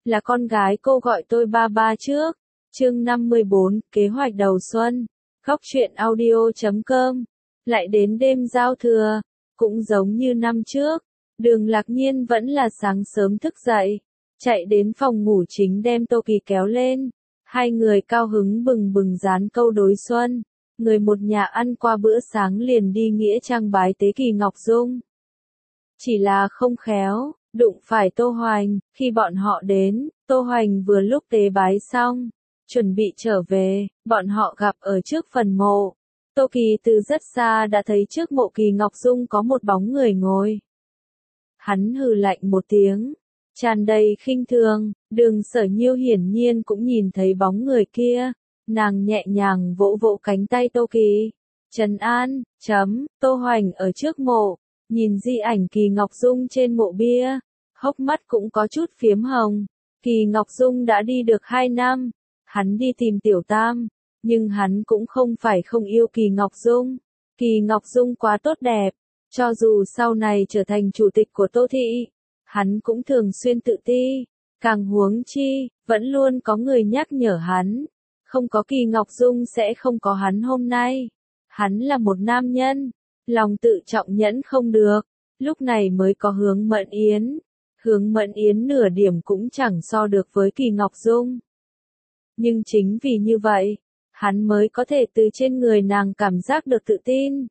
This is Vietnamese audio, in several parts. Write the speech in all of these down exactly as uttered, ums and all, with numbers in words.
là con gái cô gọi tôi ba ba trước. Chương năm mươi bốn, kế hoạch đầu xuân. Góc truyện audio chấm com. Lại đến đêm giao thừa, cũng giống như năm trước, Đường Lạc Nhiên vẫn là sáng sớm thức dậy, chạy đến phòng ngủ chính đem Tô Kỳ kéo lên. Hai người cao hứng bừng bừng dán câu đối xuân, người một nhà ăn qua bữa sáng liền đi nghĩa trang bái tế Kỳ Ngọc Dung. Chỉ là không khéo, đụng phải Tô Hoành, khi bọn họ đến, Tô Hoành vừa lúc tế bái xong, chuẩn bị trở về, bọn họ gặp ở trước phần mộ. Tô Kỳ từ rất xa đã thấy trước mộ Kỳ Ngọc Dung có một bóng người ngồi. Hắn hừ lạnh một tiếng, tràn đầy khinh thường. Đường Sở Nhiêu hiển nhiên cũng nhìn thấy bóng người kia, nàng nhẹ nhàng vỗ vỗ cánh tay Tô Kỳ. Trấn an, chấm, Tô Hoành ở trước mộ, nhìn di ảnh Kỳ Ngọc Dung trên mộ bia, hốc mắt cũng có chút phiếm hồng. Kỳ Ngọc Dung đã đi được hai năm, hắn đi tìm Tiểu Tam, nhưng hắn cũng không phải không yêu Kỳ Ngọc Dung. Kỳ Ngọc Dung quá tốt đẹp, cho dù sau này trở thành chủ tịch của Tô Thị, hắn cũng thường xuyên tự ti. Càng huống chi, vẫn luôn có người nhắc nhở hắn, không có Kỳ Ngọc Dung sẽ không có hắn hôm nay. Hắn là một nam nhân, lòng tự trọng nhẫn không được, lúc này mới có Hướng Mẫn Yến. Hướng Mẫn Yến nửa điểm cũng chẳng so được với Kỳ Ngọc Dung. Nhưng chính vì như vậy, hắn mới có thể từ trên người nàng cảm giác được tự tin.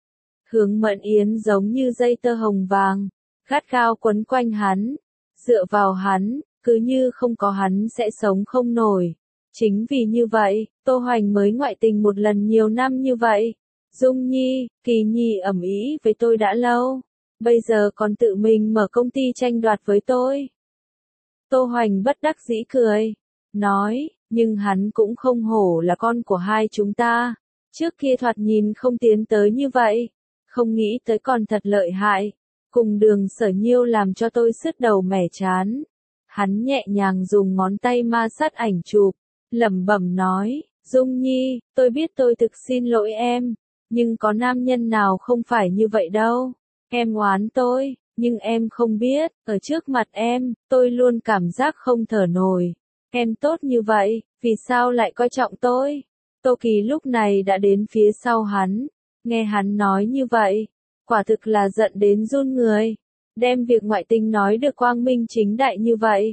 Hướng Mẫn Yến giống như dây tơ hồng vàng, gắt gao quấn quanh hắn, dựa vào hắn, cứ như không có hắn sẽ sống không nổi. Chính vì như vậy, Tô Hoành mới ngoại tình một lần nhiều năm như vậy. Dung Nhi, Kỳ Nhi ầm ĩ với tôi đã lâu, bây giờ còn tự mình mở công ty tranh đoạt với tôi. Tô Hoành bất đắc dĩ cười, nói, nhưng hắn cũng không hổ là con của hai chúng ta. Trước kia thoạt nhìn không tiến tới như vậy, không nghĩ tới còn thật lợi hại. Cùng Đường Sở Nhiêu làm cho tôi sứt đầu mẻ chán. Hắn nhẹ nhàng dùng ngón tay ma sát ảnh chụp, lẩm bẩm nói, Dung Nhi, tôi biết tôi thực xin lỗi em, nhưng có nam nhân nào không phải như vậy đâu. Em oán tôi, nhưng em không biết, ở trước mặt em, tôi luôn cảm giác không thở nổi. Em tốt như vậy, vì sao lại coi trọng tôi? Tô Kỳ lúc này đã đến phía sau hắn, nghe hắn nói như vậy, quả thực là giận đến run người, đem việc ngoại tình nói được quang minh chính đại như vậy.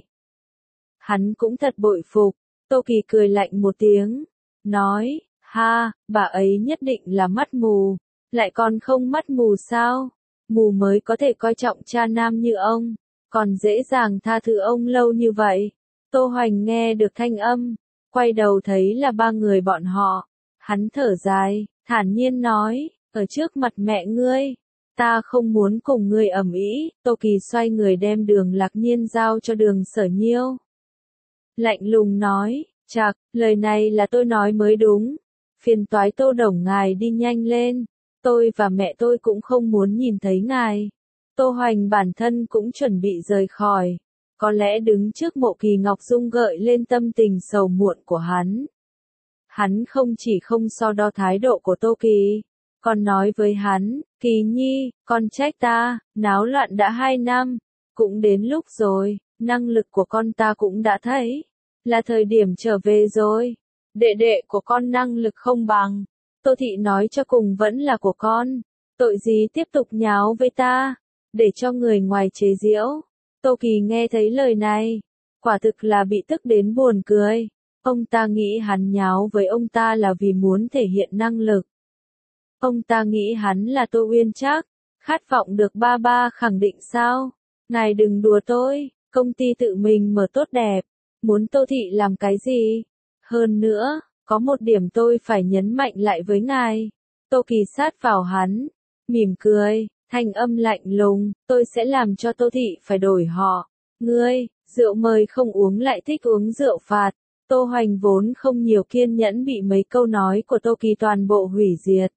Hắn cũng thật bội phục. Tô Kỳ cười lạnh một tiếng, nói, ha, bà ấy nhất định là mắt mù, lại còn không mắt mù sao? Mù mới có thể coi trọng cha nam như ông, còn dễ dàng tha thứ ông lâu như vậy. Tô Hoành nghe được thanh âm, quay đầu thấy là ba người bọn họ, hắn thở dài, thản nhiên nói, ở trước mặt mẹ ngươi, ta không muốn cùng ngươi ầm ĩ. Tô Kỳ xoay người đem Đường Lạc Nhiên giao cho Đường Sở Nhiêu. Lạnh lùng nói, chạc, lời này là tôi nói mới đúng. Phiền toái Tô Đồng ngài đi nhanh lên, tôi và mẹ tôi cũng không muốn nhìn thấy ngài. Tô Hoành bản thân cũng chuẩn bị rời khỏi, có lẽ đứng trước mộ Kỳ Ngọc Dung gợi lên tâm tình sầu muộn của hắn. Hắn không chỉ không so đo thái độ của Tô Kỳ, còn nói với hắn, Kỳ Nhi, con trách ta, náo loạn đã hai năm, cũng đến lúc rồi, năng lực của con ta cũng đã thấy, là thời điểm trở về rồi. Đệ đệ của con năng lực không bằng, Tô Thị nói cho cùng vẫn là của con, tội gì tiếp tục nháo với ta, để cho người ngoài chế giễu. Tô Kỳ nghe thấy lời này, quả thực là bị tức đến buồn cười. Ông ta nghĩ hắn nháo với ông ta là vì muốn thể hiện năng lực. Ông ta nghĩ hắn là Tô Uyên Trác, khát vọng được ba ba khẳng định sao? Ngài đừng đùa tôi, công ty tự mình mở tốt đẹp, muốn Tô Thị làm cái gì? Hơn nữa, có một điểm tôi phải nhấn mạnh lại với ngài. Tô Kỳ sát vào hắn, mỉm cười, thanh âm lạnh lùng, tôi sẽ làm cho Tô Thị phải đổi họ. Ngươi, rượu mời không uống lại thích uống rượu phạt. Tô Hoành vốn không nhiều kiên nhẫn bị mấy câu nói của Tô Kỳ toàn bộ hủy diệt.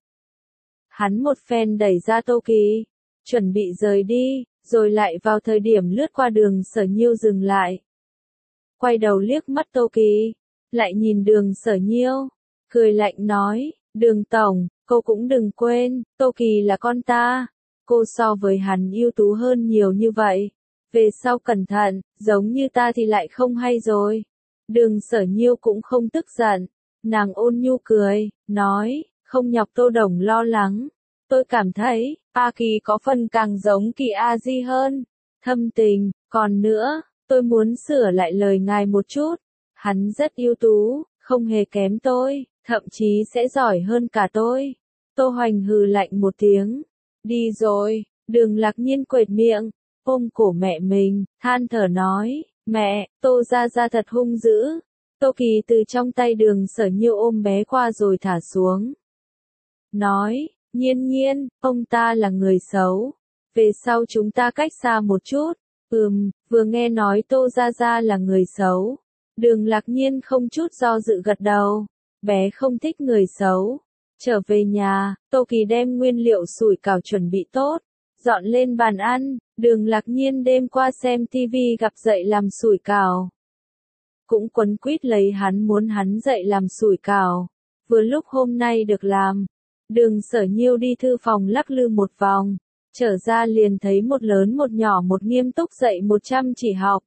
Hắn một phen đẩy ra Tô Kỳ, chuẩn bị rời đi, rồi lại vào thời điểm lướt qua Đường Sở Nhiêu dừng lại. Quay đầu liếc mắt Tô Kỳ, lại nhìn Đường Sở Nhiêu, cười lạnh nói, Đường Tổng, cô cũng đừng quên, Tô Kỳ là con ta, cô so với hắn ưu tú hơn nhiều như vậy, Về sau cẩn thận, giống như ta thì lại không hay rồi. Đường Sở Nhiêu cũng không tức giận. Nàng ôn nhu cười, nói, không nhọc Tô Đồng lo lắng. Tôi cảm thấy, A Kỳ có phần càng giống Kỳ A Di hơn. Thâm tình, còn nữa, tôi muốn sửa lại lời ngài một chút. Hắn rất ưu tú, không hề kém tôi, thậm chí sẽ giỏi hơn cả tôi. Tô Hoành hừ lạnh một tiếng. Đi rồi, Đường Lạc Nhiên quệt miệng, ôm cổ mẹ mình, than thở nói, mẹ, Tô Gia Gia thật hung dữ. Tô Kỳ từ trong tay Đường Sở Nhiêu ôm bé qua rồi thả xuống. Nói, Nhiên Nhiên, ông ta là người xấu. Về sau chúng ta cách xa một chút. Ừm, vừa nghe nói Tô Gia Gia là người xấu. Đường Lạc Nhiên không chút do dự gật đầu. Bé không thích người xấu. Trở về nhà, Tô Kỳ đem nguyên liệu sủi cảo chuẩn bị tốt. Dọn lên bàn ăn, Đường Lạc Nhiên đêm qua xem tivi gặp dậy làm sủi cảo. Cũng quấn quýt lấy hắn muốn hắn dậy làm sủi cảo. Vừa lúc hôm nay được làm. Đường Sở Nhiêu đi thư phòng lắc lư một vòng. Trở ra liền thấy một lớn một nhỏ một nghiêm túc dạy một chăm chỉ học.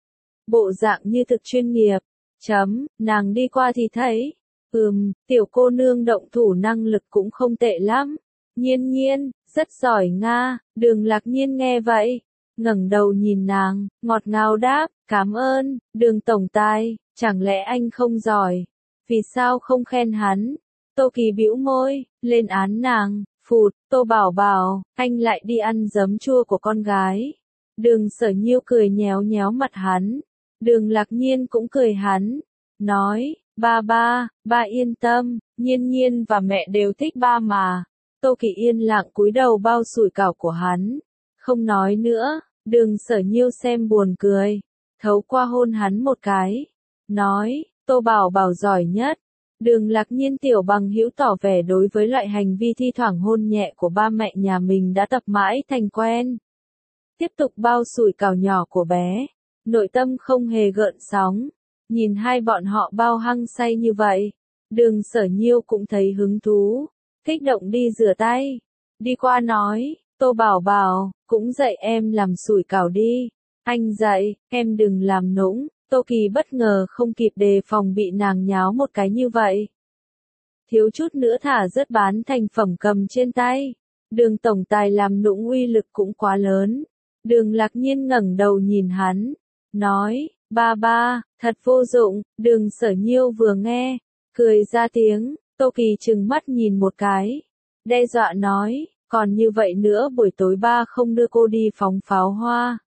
Bộ dạng như thực chuyên nghiệp. Chấm, nàng đi qua thì thấy. Ừm, tiểu cô nương động thủ năng lực cũng không tệ lắm. Nhiên Nhiên, rất giỏi nga. Đường Lạc Nhiên nghe vậy, ngẩng đầu nhìn nàng, ngọt ngào đáp, cảm ơn, Đường tổng tài, chẳng lẽ anh không giỏi? Vì sao không khen hắn? Tô Kỳ bĩu môi, lên án nàng, phụt, Tô Bảo Bảo, anh lại đi ăn giấm chua của con gái. Đường Sở Nhiêu cười nhéo nhéo mặt hắn. Đường Lạc Nhiên cũng cười hắn, nói, ba ba, ba yên tâm, Nhiên Nhiên và mẹ đều thích ba mà. Tô Kỳ yên lặng cúi đầu bao sủi cảo của hắn, không nói nữa. Đường Sở Nhiêu xem buồn cười, thấu qua hôn hắn một cái, nói, Tô Bảo Bảo giỏi nhất. Đường Lạc Nhiên tiểu bằng hữu tỏ vẻ đối với loại hành vi thi thoảng hôn nhẹ của ba mẹ nhà mình đã tập mãi thành quen. Tiếp tục bao sủi cảo nhỏ của bé, nội tâm không hề gợn sóng. Nhìn hai bọn họ bao hăng say như vậy, Đường Sở Nhiêu cũng thấy hứng thú, kích động đi rửa tay. Đi qua nói, Tô Bảo Bảo, cũng dạy em làm sủi cảo đi. Anh dạy, em đừng làm nũng. Tô Kỳ bất ngờ không kịp đề phòng bị nàng nháo một cái như vậy. Thiếu chút nữa thả rớt bán thành phẩm cầm trên tay. Đường tổng tài làm nũng uy lực cũng quá lớn. Đường Lạc Nhiên ngẩng đầu nhìn hắn, nói, ba ba, thật vô dụng. Đường Sở Nhiêu vừa nghe, cười ra tiếng. Tô Kỳ trừng mắt nhìn một cái, đe dọa nói, còn như vậy nữa buổi tối ba không đưa cô đi phóng pháo hoa.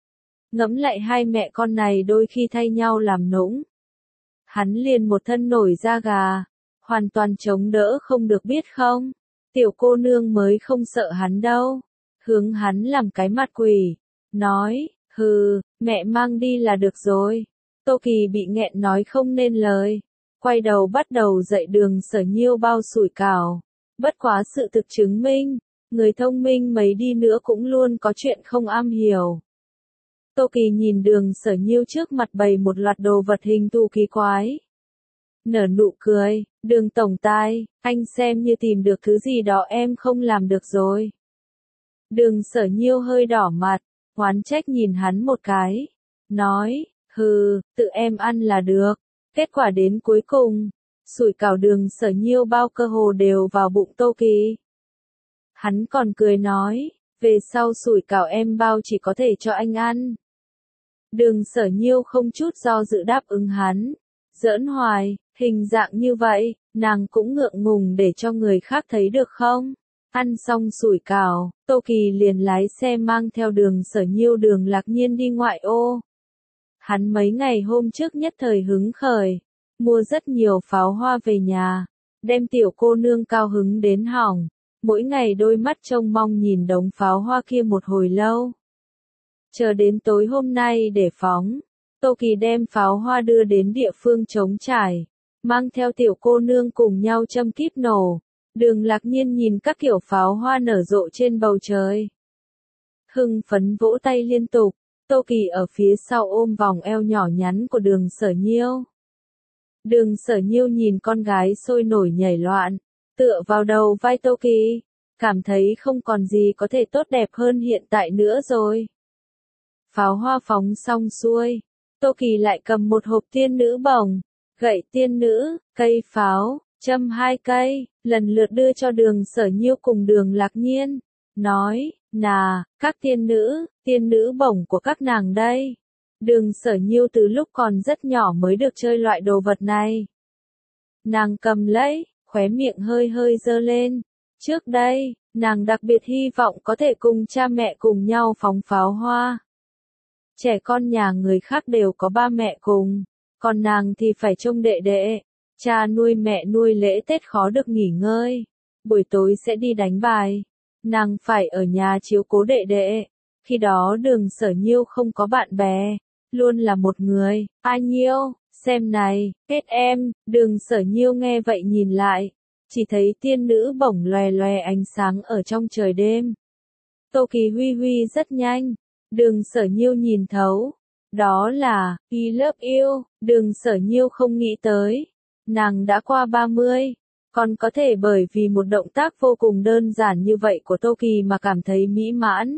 Ngẫm lại hai mẹ con này đôi khi thay nhau làm nũng. Hắn liền một thân nổi da gà, hoàn toàn chống đỡ không được biết không. Tiểu cô nương mới không sợ hắn đâu. Hướng hắn làm cái mặt quỷ, nói, hừ, mẹ mang đi là được rồi. Tô Kỳ bị nghẹn nói không nên lời, quay đầu bắt đầu dạy Đường Sở Nhiêu bao sủi cảo. Bất quá sự thực chứng minh, người thông minh mấy đi nữa cũng luôn có chuyện không am hiểu. Tô Kỳ nhìn Đường Sở Nhiêu trước mặt bày một loạt đồ vật hình thù kỳ quái. Nở nụ cười, Đường tổng tài, anh xem như tìm được thứ gì đó em không làm được rồi. Đường Sở Nhiêu hơi đỏ mặt, oán trách nhìn hắn một cái, nói, hừ, tự em ăn là được. Kết quả đến cuối cùng, sủi cảo Đường Sở Nhiêu bao cơ hồ đều vào bụng Tô Kỳ. Hắn còn cười nói, về sau sủi cảo em bao chỉ có thể cho anh ăn. Đường Sở Nhiêu không chút do dự đáp ứng hắn. Giỡn hoài, hình dạng như vậy, nàng cũng ngượng ngùng để cho người khác thấy được không? Ăn xong sủi cảo, Tô Kỳ liền lái xe mang theo Đường Sở Nhiêu Đường Lạc Nhiên đi ngoại ô. Hắn mấy ngày hôm trước nhất thời hứng khởi, mua rất nhiều pháo hoa về nhà, đem tiểu cô nương cao hứng đến hỏng, mỗi ngày đôi mắt trông mong nhìn đống pháo hoa kia một hồi lâu. Chờ đến tối hôm nay để phóng, Tô Kỳ đem pháo hoa đưa đến địa phương trống trải, mang theo tiểu cô nương cùng nhau châm kíp nổ. Đường Lạc Nhiên nhìn các kiểu pháo hoa nở rộ trên bầu trời, hưng phấn vỗ tay liên tục. Tô Kỳ ở phía sau ôm vòng eo nhỏ nhắn của Đường Sở Nhiêu. Đường Sở Nhiêu nhìn con gái sôi nổi nhảy loạn, tựa vào đầu vai Tô Kỳ, cảm thấy không còn gì có thể tốt đẹp hơn hiện tại nữa rồi. pháo hoa phóng xong xuôi, Tô Kỳ lại cầm một hộp tiên nữ bổng, gậy tiên nữ, cây pháo, châm hai cây, lần lượt đưa cho Đường Sở Nhiêu cùng Đường Lạc Nhiên, nói, nà, các tiên nữ, tiên nữ bổng của các nàng đây. Đường Sở Nhiêu từ lúc còn rất nhỏ mới được chơi loại đồ vật này. Nàng cầm lấy, khóe miệng hơi hơi dơ lên. Trước đây, nàng đặc biệt hy vọng có thể cùng cha mẹ cùng nhau phóng pháo hoa. Trẻ con nhà người khác đều có ba mẹ cùng, còn nàng thì phải trông đệ đệ. Cha nuôi mẹ nuôi lễ Tết khó được nghỉ ngơi, buổi tối sẽ đi đánh bài. Nàng phải ở nhà chiếu cố đệ đệ. Khi đó Đường Sở Nhiêu không có bạn bè, luôn là một người. A Nhiêu, xem này, kết em. Đường Sở Nhiêu nghe vậy nhìn lại, chỉ thấy tiên nữ bổng lòe lòe ánh sáng ở trong trời đêm. Tô Kỳ huy huy rất nhanh, Đường Sở Nhiêu nhìn thấu. Đó là, I love you. Đường Sở Nhiêu không nghĩ tới, nàng đã qua ba mươi, còn có thể bởi vì một động tác vô cùng đơn giản như vậy của Tô Kỳ mà cảm thấy mỹ mãn.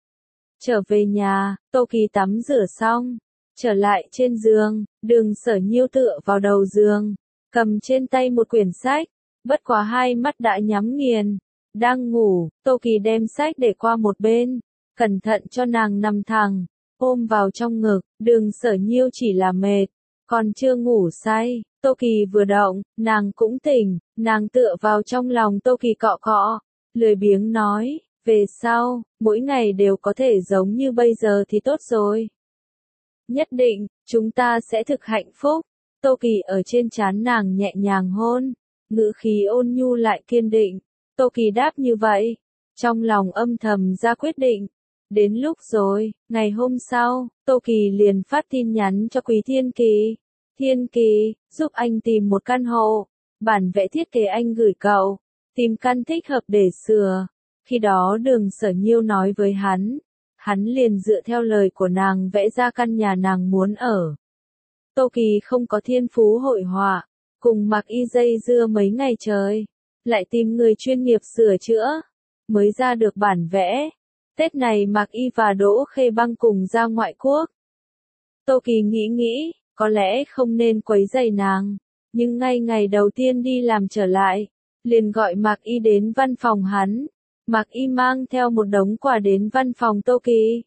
Trở về nhà, Tô Kỳ tắm rửa xong, trở lại trên giường, Đường Sở Nhiêu tựa vào đầu giường, cầm trên tay một quyển sách, bất quá hai mắt đã nhắm nghiền, đang ngủ. Tô Kỳ đem sách để qua một bên, cẩn thận cho nàng nằm thẳng, ôm vào trong ngực. Đường Sở Nhiêu chỉ là mệt, còn chưa ngủ say. Tô Kỳ vừa động, nàng cũng tỉnh, nàng tựa vào trong lòng Tô Kỳ cọ cọ, lười biếng nói, về sau, mỗi ngày đều có thể giống như bây giờ thì tốt rồi. Nhất định, chúng ta sẽ thực hạnh phúc. Tô Kỳ ở trên trán nàng nhẹ nhàng hôn, ngữ khí ôn nhu lại kiên định. Tô Kỳ đáp như vậy, trong lòng âm thầm ra quyết định. Đến lúc rồi, ngày hôm sau, Tô Kỳ liền phát tin nhắn cho Quý Thiên Kỳ. Thiên Kỳ, giúp anh tìm một căn hộ, bản vẽ thiết kế anh gửi cậu, tìm căn thích hợp để sửa. Khi đó Đường Sở Nhiêu nói với hắn, hắn liền dựa theo lời của nàng vẽ ra căn nhà nàng muốn ở. Tô Kỳ không có thiên phú hội họa, cùng Mạc Y dây dưa mấy ngày trời, lại tìm người chuyên nghiệp sửa chữa, mới ra được bản vẽ. Tết này Mạc Y và Đỗ Khê Băng cùng ra ngoại quốc. Tô Kỳ nghĩ nghĩ, có lẽ không nên quấy rầy nàng, nhưng ngay ngày đầu tiên đi làm trở lại, liền gọi Mạc Y đến văn phòng hắn. Mạc Y mang theo một đống quà đến văn phòng Tô Kỳ.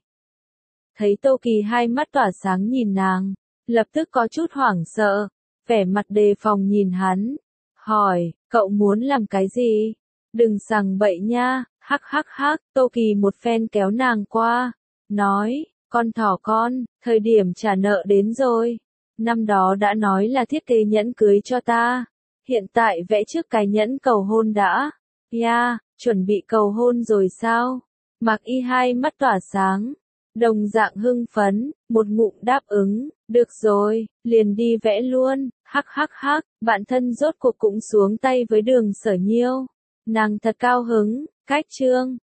Thấy Tô Kỳ hai mắt tỏa sáng nhìn nàng, lập tức có chút hoảng sợ, vẻ mặt đề phòng nhìn hắn, hỏi, cậu muốn làm cái gì? Đừng sằng bậy nha, hắc hắc hắc. Tô Kỳ một phen kéo nàng qua, nói, con thỏ con, thời điểm trả nợ đến rồi. Năm đó đã nói là thiết kế nhẫn cưới cho ta, hiện tại vẽ trước cái nhẫn cầu hôn đã. Ya, yeah, chuẩn bị cầu hôn rồi sao? Mạc Y hai mắt tỏa sáng, đồng dạng hưng phấn, một ngụm đáp ứng, được rồi, liền đi vẽ luôn. Hắc hắc hắc. Bạn thân rốt cuộc cũng xuống tay với Đường Sở Nhiêu, nàng thật cao hứng. Cách chương